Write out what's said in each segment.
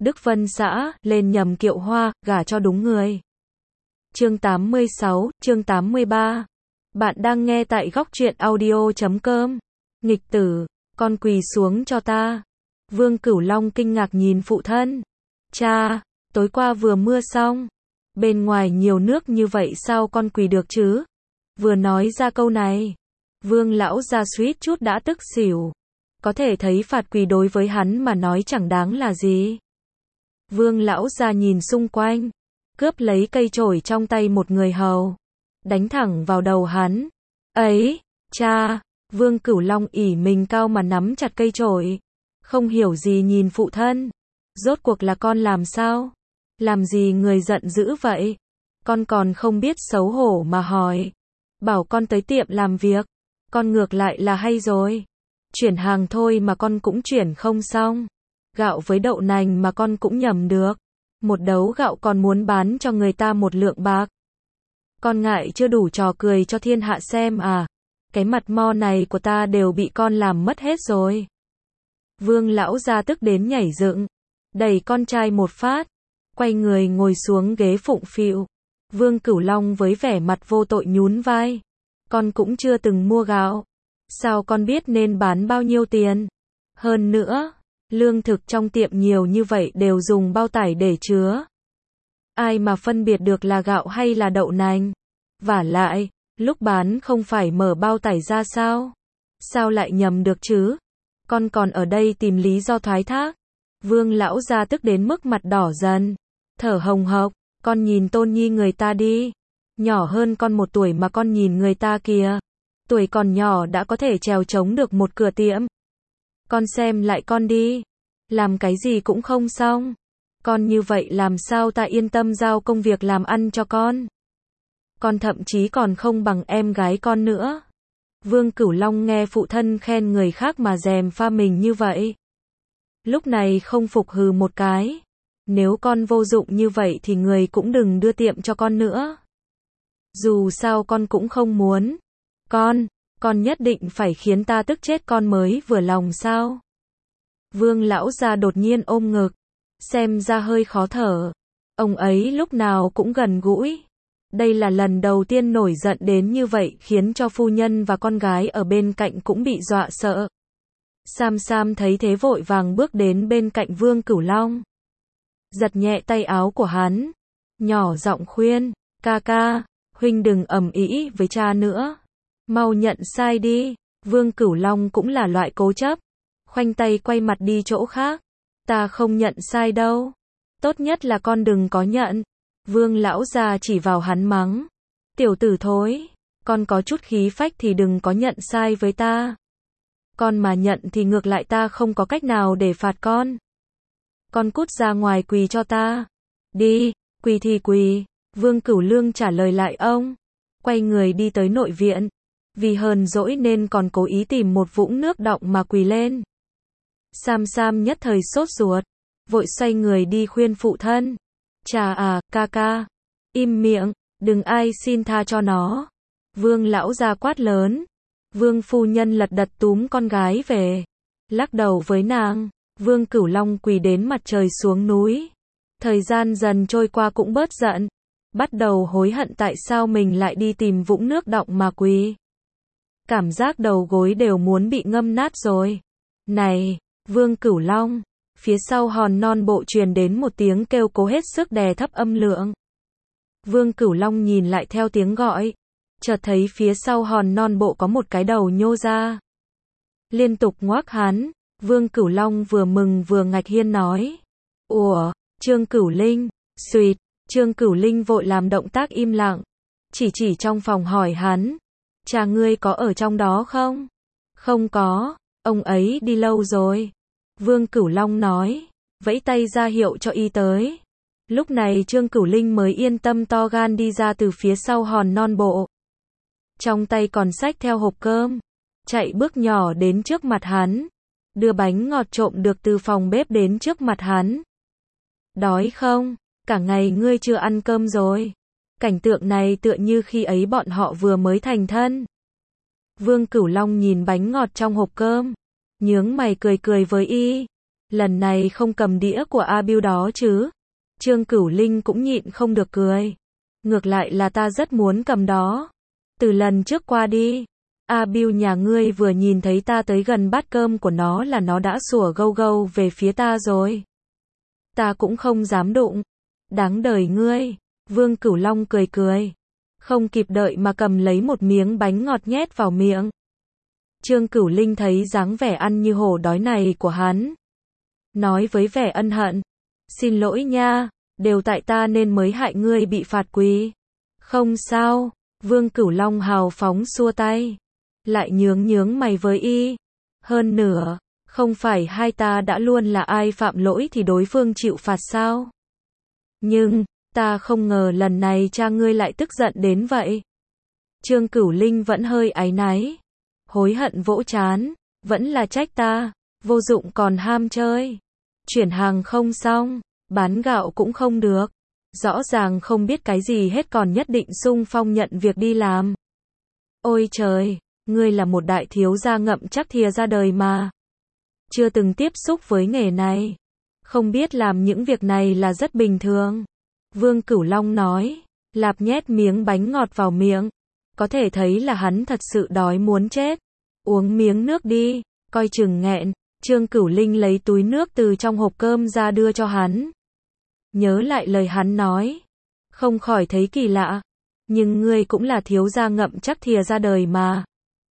Đức Vân xã, lên nhầm kiệu hoa, gả cho đúng người. Chương 86, chương 83. Bạn đang nghe tại góc truyện audio.com. Nghịch tử, con quỳ xuống cho ta. Vương Cửu Long kinh ngạc nhìn phụ thân. Cha, tối qua vừa mưa xong. Bên ngoài nhiều nước như vậy sao con quỳ được chứ? Vừa nói ra câu này, Vương lão gia suýt chút đã tức xỉu. Có thể thấy phạt quỳ đối với hắn mà nói chẳng đáng là gì. Vương lão gia nhìn xung quanh, cướp lấy cây chổi trong tay một người hầu, đánh thẳng vào đầu hắn. Ấy, cha! Vương Cửu Long ỷ mình cao mà nắm chặt cây chổi, không hiểu gì nhìn phụ thân. Rốt cuộc là con làm sao? Làm gì người giận dữ vậy? Con còn không biết xấu hổ mà hỏi. Bảo con tới tiệm làm việc, con ngược lại là hay rồi. Chuyển hàng thôi mà con cũng chuyển không xong. Gạo với đậu nành mà con cũng nhầm được. Một đấu gạo còn muốn bán cho người ta một lượng bạc. Con ngại chưa đủ trò cười cho thiên hạ xem à? Cái mặt mo này của ta đều bị con làm mất hết rồi. Vương lão gia tức đến nhảy dựng, đẩy con trai một phát, quay người ngồi xuống ghế phụng phịu. Vương Cửu Long với vẻ mặt vô tội nhún vai. Con cũng chưa từng mua gạo. Sao con biết nên bán bao nhiêu tiền? Hơn nữa, lương thực trong tiệm nhiều như vậy đều dùng bao tải để chứa. Ai mà phân biệt được là gạo hay là đậu nành? Vả lại, lúc bán không phải mở bao tải ra sao? Sao lại nhầm được chứ? Con còn ở đây tìm lý do thoái thác. Vương lão gia tức đến mức mặt đỏ dần, thở hồng hộc. Con nhìn tôn nhi người ta đi. Nhỏ hơn con 1 tuổi mà con nhìn người ta kìa. Tuổi còn nhỏ đã có thể trèo trống được một cửa tiệm. Con xem lại con đi. Làm cái gì cũng không xong. Con như vậy làm sao ta yên tâm giao công việc làm ăn cho con. Con thậm chí còn không bằng em gái con nữa. Vương Cửu Long nghe phụ thân khen người khác mà dèm pha mình như vậy. Lúc này không phục hừ một cái. Nếu con vô dụng như vậy thì người cũng đừng đưa tiệm cho con nữa. Dù sao con cũng không muốn. Con nhất định phải khiến ta tức chết con mới vừa lòng sao? Vương lão gia đột nhiên ôm ngực, xem ra hơi khó thở. Ông ấy lúc nào cũng gần gũi. Đây là lần đầu tiên nổi giận đến như vậy khiến cho phu nhân và con gái ở bên cạnh cũng bị dọa sợ. Sam Sam thấy thế vội vàng bước đến bên cạnh Vương Cửu Long. Giật nhẹ tay áo của hắn, nhỏ giọng khuyên, ca ca, huynh đừng ầm ĩ với cha nữa. Mau nhận sai đi. Vương Cửu Long cũng là loại cố chấp, khoanh tay quay mặt đi chỗ khác. Ta không nhận sai đâu. Tốt nhất là con đừng có nhận. Vương lão già chỉ vào hắn mắng. Tiểu tử thối, con có chút khí phách thì đừng có nhận sai với ta. Con mà nhận thì ngược lại ta không có cách nào để phạt con. Con cút ra ngoài quỳ cho ta. Đi, quỳ thì quỳ. Vương Cửu Lương trả lời lại ông. Quay người đi tới nội viện. Vì hờn dỗi nên còn cố ý tìm một vũng nước đọng mà quỳ lên. Sam Sam nhất thời sốt ruột, vội xoay người đi khuyên phụ thân. Chà à, ca ca, im miệng, đừng ai xin tha cho nó. Vương lão gia quát lớn. Vương phu nhân lật đật túm con gái về, lắc đầu với nàng. Vương Cửu Long quỳ đến mặt trời xuống núi. Thời gian dần trôi qua cũng bớt giận, bắt đầu hối hận tại sao mình lại đi tìm vũng nước đọng mà quỳ. Cảm giác đầu gối đều muốn bị ngâm nát rồi. Này, Vương Cửu Long, phía sau hòn non bộ truyền đến một tiếng kêu cố hết sức đè thấp âm lượng. Vương Cửu Long nhìn lại theo tiếng gọi, chợt thấy phía sau hòn non bộ có một cái đầu nhô ra. Liên tục ngoác hắn, Vương Cửu Long vừa mừng vừa ngạc nhiên nói. Ủa, Trương Cửu Linh, suýt, Trương Cửu Linh vội làm động tác im lặng, chỉ trong phòng hỏi hắn. Cha ngươi có ở trong đó không? Không có, ông ấy đi lâu rồi. Vương Cửu Long nói, vẫy tay ra hiệu cho y tới. Lúc này Trương Cửu Linh mới yên tâm to gan đi ra từ phía sau hòn non bộ. Trong tay còn xách theo hộp cơm, chạy bước nhỏ đến trước mặt hắn, đưa bánh ngọt trộm được từ phòng bếp đến trước mặt hắn. Đói không? Cả ngày ngươi chưa ăn cơm rồi. Cảnh tượng này tựa như khi ấy bọn họ vừa mới thành thân. Vương Cửu Long nhìn bánh ngọt trong hộp cơm, nhướng mày cười cười với y. Lần này không cầm đĩa của A Bưu đó chứ? Trương Cửu Linh cũng nhịn không được cười. Ngược lại là ta rất muốn cầm đó. Từ lần trước qua đi, A Bưu nhà ngươi vừa nhìn thấy ta tới gần bát cơm của nó là nó đã sủa gâu gâu về phía ta rồi. Ta cũng không dám đụng. Đáng đời ngươi. Vương Cửu Long cười cười. Không kịp đợi mà cầm lấy một miếng bánh ngọt nhét vào miệng. Trương Cửu Linh thấy dáng vẻ ăn như hổ đói này của hắn. Nói với vẻ ân hận. Xin lỗi nha, đều tại ta nên mới hại ngươi bị phạt quỳ. Không sao, Vương Cửu Long hào phóng xua tay. Lại nhướng mày với y. Hơn nữa, không phải hai ta đã luôn là ai phạm lỗi thì đối phương chịu phạt sao? Nhưng, ta không ngờ lần này cha ngươi lại tức giận đến vậy. Trương Cửu Linh vẫn hơi áy náy. Hối hận vỗ trán, vẫn là trách ta, vô dụng còn ham chơi. Chuyển hàng không xong, bán gạo cũng không được. Rõ ràng không biết cái gì hết còn nhất định xung phong nhận việc đi làm. Ôi trời, ngươi là một đại thiếu gia ngậm chắc thìa ra đời mà. Chưa từng tiếp xúc với nghề này. Không biết làm những việc này là rất bình thường. Vương Cửu Long nói, lạp nhét miếng bánh ngọt vào miệng. Có thể thấy là hắn thật sự đói muốn chết. Uống miếng nước đi, coi chừng nghẹn. Trương Cửu Linh lấy túi nước từ trong hộp cơm ra đưa cho hắn. Nhớ lại lời hắn nói. Không khỏi thấy kỳ lạ. Nhưng ngươi cũng là thiếu gia ngậm chắc thìa ra đời mà.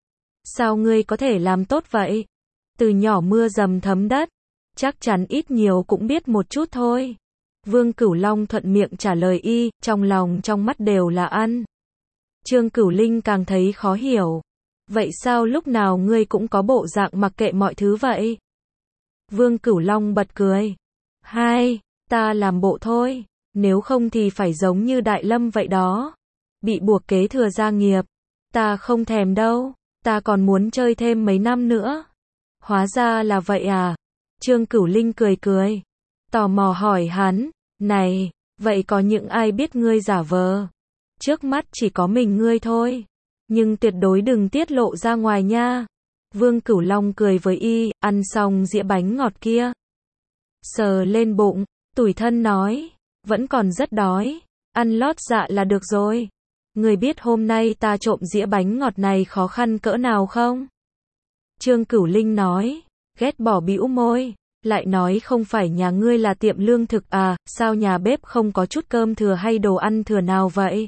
Sao ngươi có thể làm tốt vậy? Từ nhỏ mưa dầm thấm đất. Chắc chắn ít nhiều cũng biết một chút thôi. Vương Cửu Long thuận miệng trả lời y, trong lòng trong mắt đều là ăn. Trương Cửu Linh càng thấy khó hiểu. Vậy sao lúc nào ngươi cũng có bộ dạng mặc kệ mọi thứ vậy? Vương Cửu Long bật cười. Hai, ta làm bộ thôi, nếu không thì phải giống như Đại Lâm vậy đó. Bị buộc kế thừa gia nghiệp. Ta không thèm đâu, ta còn muốn chơi thêm mấy năm nữa. Hóa ra là vậy à? Trương Cửu Linh cười cười. Tò mò hỏi hắn, này, vậy có những ai biết ngươi giả vờ? Trước mắt chỉ có mình ngươi thôi. Nhưng tuyệt đối đừng tiết lộ ra ngoài nha. Vương Cửu Long cười với y, ăn xong dĩa bánh ngọt kia. Sờ lên bụng, tủi thân nói, vẫn còn rất đói, ăn lót dạ là được rồi. Ngươi biết hôm nay ta trộm dĩa bánh ngọt này khó khăn cỡ nào không? Trương Cửu Linh nói, ghét bỏ bĩu môi, lại nói không phải nhà ngươi là tiệm lương thực à, sao nhà bếp không có chút cơm thừa hay đồ ăn thừa nào vậy?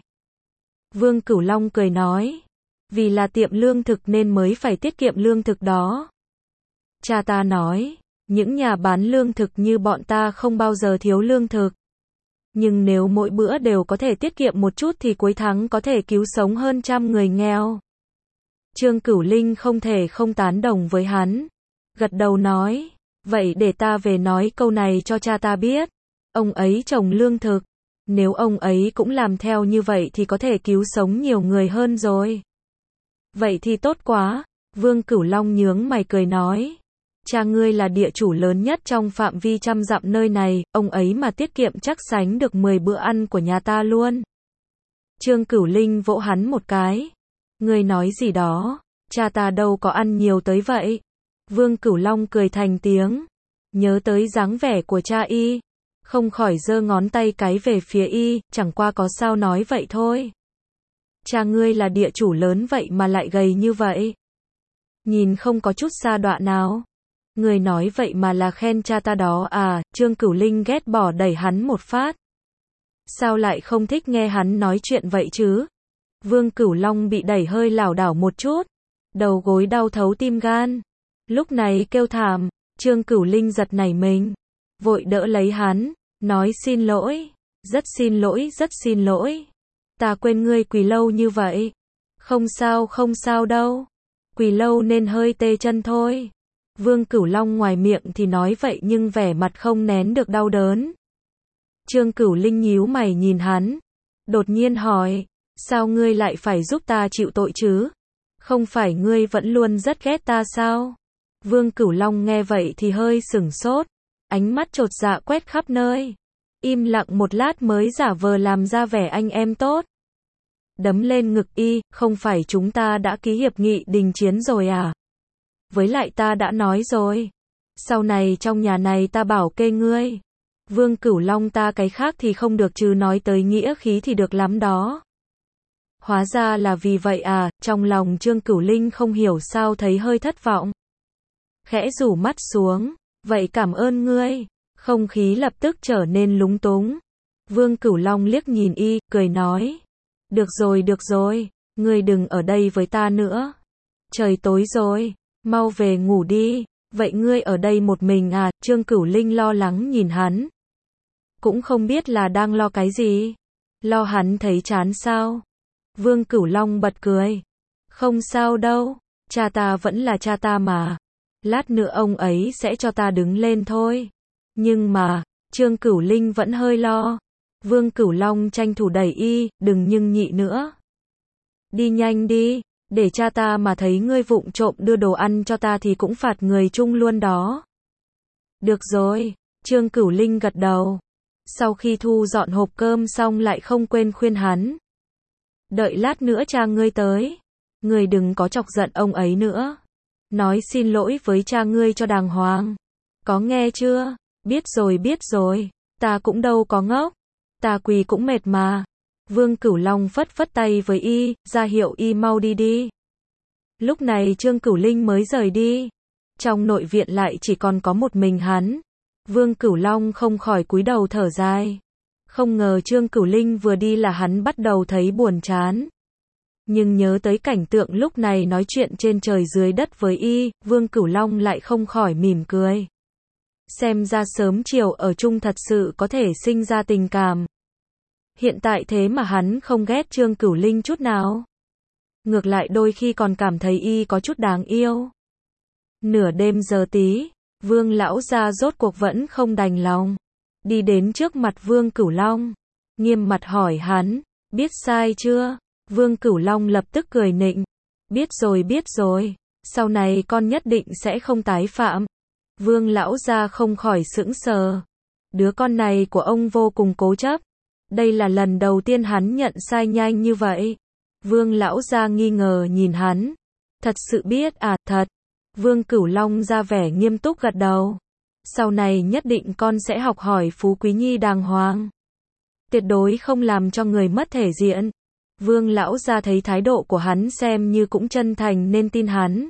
Vương Cửu Long cười nói, vì là tiệm lương thực nên mới phải tiết kiệm lương thực đó. Cha ta nói, những nhà bán lương thực như bọn ta không bao giờ thiếu lương thực. Nhưng nếu mỗi bữa đều có thể tiết kiệm một chút thì cuối tháng có thể cứu sống hơn 100 người nghèo. Trương Cửu Linh không thể không tán đồng với hắn. Gật đầu nói, vậy để ta về nói câu này cho cha ta biết. Ông ấy trồng lương thực. Nếu ông ấy cũng làm theo như vậy thì có thể cứu sống nhiều người hơn rồi. Vậy thì tốt quá. Vương Cửu Long nhướng mày cười nói. Cha ngươi là địa chủ lớn nhất trong phạm vi 100 dặm nơi này, ông ấy mà tiết kiệm chắc sánh được 10 bữa ăn của nhà ta luôn. Trương Cửu Linh vỗ hắn một cái. Ngươi nói gì đó, cha ta đâu có ăn nhiều tới vậy. Vương Cửu Long cười thành tiếng. Nhớ tới dáng vẻ của cha y. Không khỏi giơ ngón tay cái về phía y, chẳng qua có sao nói vậy thôi. Cha ngươi là địa chủ lớn vậy mà lại gầy như vậy. Nhìn không có chút sa đọa nào. Người nói vậy mà là khen cha ta đó à? Trương Cửu Linh ghét bỏ đẩy hắn một phát. Sao lại không thích nghe hắn nói chuyện vậy chứ? Vương Cửu Long bị đẩy hơi lảo đảo một chút. Đầu gối đau thấu tim gan. Lúc này kêu thảm. Trương Cửu Linh giật nảy mình. Vội đỡ lấy hắn. Nói xin lỗi. Rất xin lỗi. Ta quên ngươi quỳ lâu như vậy. Không sao đâu. Quỳ lâu nên hơi tê chân thôi. Vương Cửu Long ngoài miệng thì nói vậy nhưng vẻ mặt không nén được đau đớn. Trương Cửu Linh nhíu mày nhìn hắn. Đột nhiên hỏi, sao ngươi lại phải giúp ta chịu tội chứ? Không phải ngươi vẫn luôn rất ghét ta sao? Vương Cửu Long nghe vậy thì hơi sửng sốt. Ánh mắt chột dạ quét khắp nơi. Im lặng một lát mới giả vờ làm ra vẻ anh em tốt. Đấm lên ngực y, không phải chúng ta đã ký hiệp nghị đình chiến rồi à? Với lại ta đã nói rồi. Sau này trong nhà này ta bảo kê ngươi. Vương Cửu Long ta cái khác thì không được chứ nói tới nghĩa khí thì được lắm đó. Hóa ra là vì vậy à, trong lòng Trương Cửu Linh không hiểu sao thấy hơi thất vọng. Khẽ rủ mắt xuống, vậy cảm ơn ngươi. Không khí lập tức trở nên lúng túng. Vương Cửu Long liếc nhìn y, cười nói. Được rồi, ngươi đừng ở đây với ta nữa. Trời tối rồi, mau về ngủ đi. Vậy ngươi ở đây một mình à? Trương Cửu Linh lo lắng nhìn hắn. Cũng không biết là đang lo cái gì. Lo hắn thấy chán sao? Vương Cửu Long bật cười. Không sao đâu, cha ta vẫn là cha ta mà. Lát nữa ông ấy sẽ cho ta đứng lên thôi. Nhưng mà, Trương Cửu Linh vẫn hơi lo. Vương Cửu Long tranh thủ đẩy y, đừng nhưng nhị nữa. Đi nhanh đi, để cha ta mà thấy ngươi vụng trộm đưa đồ ăn cho ta thì cũng phạt người chung luôn đó. Được rồi, Trương Cửu Linh gật đầu. Sau khi thu dọn hộp cơm xong lại không quên khuyên hắn. Đợi lát nữa cha ngươi tới. Ngươi đừng có chọc giận ông ấy nữa. Nói xin lỗi với cha ngươi cho đàng hoàng. Có nghe chưa? Biết rồi, ta cũng đâu có ngốc. Ta quỳ cũng mệt mà. Vương Cửu Long phất phất tay với y, ra hiệu y mau đi đi. Lúc này Trương Cửu Linh mới rời đi. Trong nội viện lại chỉ còn có một mình hắn. Vương Cửu Long không khỏi cúi đầu thở dài. Không ngờ Trương Cửu Linh vừa đi là hắn bắt đầu thấy buồn chán. Nhưng nhớ tới cảnh tượng lúc này nói chuyện trên trời dưới đất với y, Vương Cửu Long lại không khỏi mỉm cười. Xem ra sớm chiều ở chung thật sự có thể sinh ra tình cảm. Hiện tại thế mà hắn không ghét Trương Cửu Linh chút nào. Ngược lại đôi khi còn cảm thấy y có chút đáng yêu. Nửa đêm giờ tí, Vương lão gia rốt cuộc vẫn không đành lòng. Đi đến trước mặt Vương Cửu Long, nghiêm mặt hỏi hắn, biết sai chưa? Vương Cửu Long lập tức cười nịnh, biết rồi, sau này con nhất định sẽ không tái phạm. Vương lão gia không khỏi sững sờ. Đứa con này của ông vô cùng cố chấp. Đây là lần đầu tiên hắn nhận sai nhanh như vậy. Vương lão gia nghi ngờ nhìn hắn. Thật sự biết à? Thật. Vương Cửu Long ra vẻ nghiêm túc gật đầu. Sau này nhất định con sẽ học hỏi Phú Quý Nhi đàng hoàng. Tuyệt đối không làm cho người mất thể diện. Vương lão gia thấy thái độ của hắn xem như cũng chân thành nên tin hắn.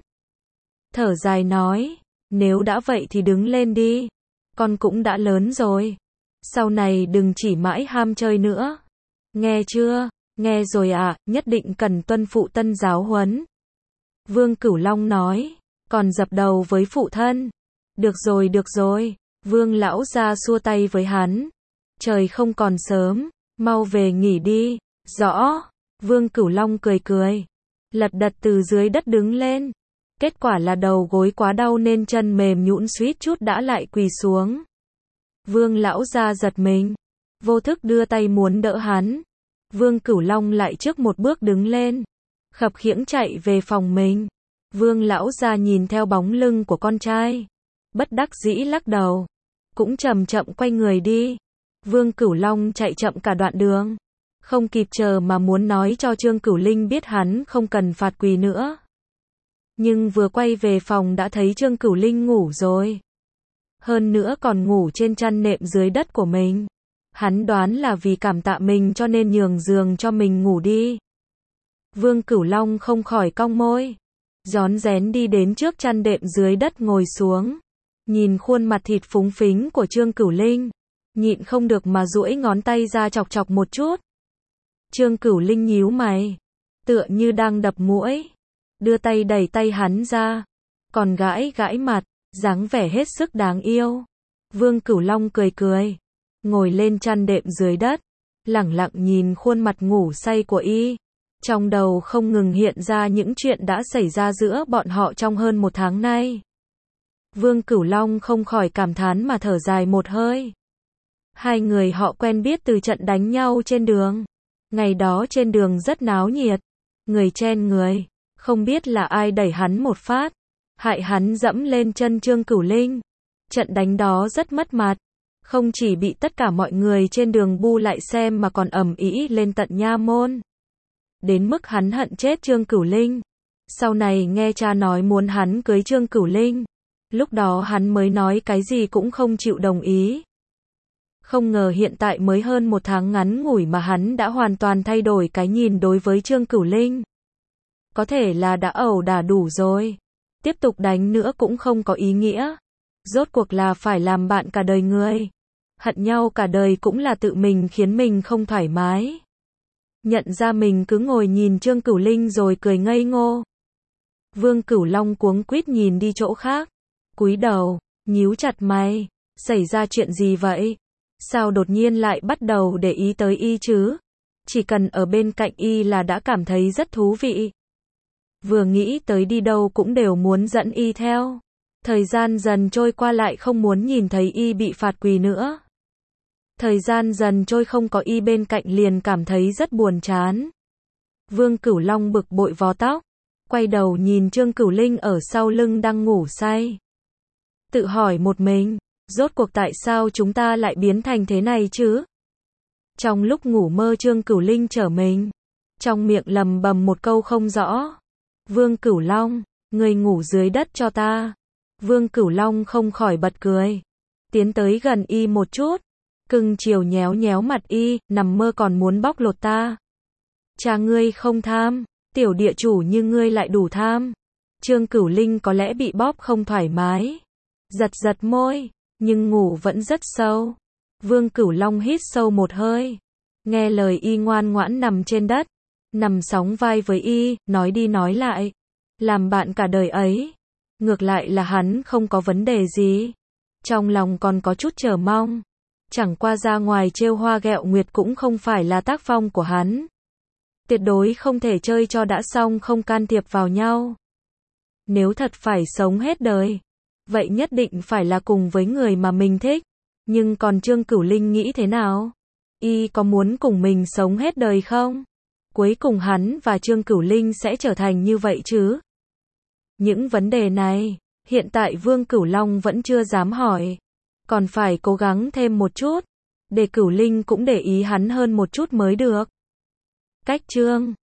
Thở dài nói, nếu đã vậy thì đứng lên đi. Con cũng đã lớn rồi. Sau này đừng chỉ mãi ham chơi nữa. Nghe chưa? Nghe rồi ạ, nhất định cần tuân phụ tân giáo huấn. Vương Cửu Long nói, còn dập đầu với phụ thân. Được rồi, Vương lão gia xua tay với hắn. Trời không còn sớm, mau về nghỉ đi. Rõ. Vương Cửu Long cười. Lật đật từ dưới đất đứng lên. Kết quả là đầu gối quá đau nên chân mềm nhũn suýt chút đã lại quỳ xuống. Vương lão gia giật mình. Vô thức đưa tay muốn đỡ hắn. Vương Cửu Long lại trước một bước đứng lên. Khập khiễng chạy về phòng mình. Vương lão gia nhìn theo bóng lưng của con trai. Bất đắc dĩ lắc đầu. Cũng chậm chậm quay người đi. Vương Cửu Long chạy chậm cả đoạn đường. Không kịp chờ mà muốn nói cho Trương Cửu Linh biết hắn không cần phạt quỳ nữa. Nhưng vừa quay về phòng đã thấy Trương Cửu Linh ngủ rồi. Hơn nữa còn ngủ trên chăn nệm dưới đất của mình. Hắn đoán là vì cảm tạ mình cho nên nhường giường cho mình ngủ đi. Vương Cửu Long không khỏi cong môi. Rón rén đi đến trước chăn đệm dưới đất ngồi xuống. Nhìn khuôn mặt thịt phúng phính của Trương Cửu Linh. Nhịn không được mà duỗi ngón tay ra chọc một chút. Trương Cửu Linh nhíu mày. Tựa như đang đập muỗi. Đưa tay đẩy tay hắn ra. Còn gãi mặt. Dáng vẻ hết sức đáng yêu. Vương Cửu Long cười. Ngồi lên chăn đệm dưới đất. Lẳng lặng nhìn khuôn mặt ngủ say của y. Trong đầu không ngừng hiện ra những chuyện đã xảy ra giữa bọn họ trong hơn một tháng nay. Vương Cửu Long không khỏi cảm thán mà thở dài một hơi. Hai người họ quen biết từ trận đánh nhau trên đường. Ngày đó trên đường rất náo nhiệt. Người chen người. Không biết là ai đẩy hắn một phát. Hại hắn dẫm lên chân Trương Cửu Linh. Trận đánh đó rất mất mặt. Không chỉ bị tất cả mọi người trên đường bu lại xem mà còn ầm ĩ lên tận nha môn. Đến mức hắn hận chết Trương Cửu Linh. Sau này nghe cha nói muốn hắn cưới Trương Cửu Linh. Lúc đó hắn mới nói cái gì cũng không chịu đồng ý. Không ngờ hiện tại mới hơn 1 tháng ngắn ngủi mà hắn đã hoàn toàn thay đổi cái nhìn đối với Trương Cửu Linh. Có thể là đã ẩu đả đủ rồi. Tiếp tục đánh nữa cũng không có ý nghĩa. Rốt cuộc là phải làm bạn cả đời người. Hận nhau cả đời cũng là tự mình khiến mình không thoải mái. Nhận ra mình cứ ngồi nhìn Trương Cửu Linh rồi cười ngây ngô. Vương Cửu Long cuống quýt nhìn đi chỗ khác. Cúi đầu, nhíu chặt mày. Xảy ra chuyện gì vậy? Sao đột nhiên lại bắt đầu để ý tới y chứ? Chỉ cần ở bên cạnh y là đã cảm thấy rất thú vị. Vừa nghĩ tới đi đâu cũng đều muốn dẫn y theo. Thời gian dần trôi qua lại không muốn nhìn thấy y bị phạt quỳ nữa. Thời gian dần trôi không có y bên cạnh liền cảm thấy rất buồn chán. Vương Cửu Long bực bội vò tóc. Quay đầu nhìn Trương Cửu Linh ở sau lưng đang ngủ say. Tự hỏi một mình, rốt cuộc tại sao chúng ta lại biến thành thế này chứ? Trong lúc ngủ mơ Trương Cửu Linh trở mình. Trong miệng lầm bầm một câu không rõ. Vương Cửu Long, người ngủ dưới đất cho ta. Vương Cửu Long không khỏi bật cười. Tiến tới gần y một chút. Cưng chiều nhéo nhéo mặt y, nằm mơ còn muốn bóc lột ta. Cha ngươi không tham, tiểu địa chủ như ngươi lại đủ tham. Trương Cửu Linh có lẽ bị bóp không thoải mái. Giật giật môi, nhưng ngủ vẫn rất sâu. Vương Cửu Long hít sâu một hơi. Nghe lời y ngoan ngoãn nằm trên đất. Nằm sóng vai với y, nói đi nói lại. Làm bạn cả đời ấy. Ngược lại là hắn không có vấn đề gì. Trong lòng còn có chút chờ mong. Chẳng qua ra ngoài trêu hoa ghẹo nguyệt cũng không phải là tác phong của hắn. Tuyệt đối không thể chơi cho đã xong không can thiệp vào nhau. Nếu thật phải sống hết đời, vậy nhất định phải là cùng với người mà mình thích. Nhưng còn Trương Cửu Linh nghĩ thế nào? Y có muốn cùng mình sống hết đời không? Cuối cùng hắn và Trương Cửu Linh sẽ trở thành như vậy chứ? Những vấn đề này, hiện tại Vương Cửu Long vẫn chưa dám hỏi. Còn phải cố gắng thêm một chút, để Cửu Linh cũng để ý hắn hơn một chút mới được. Cách chương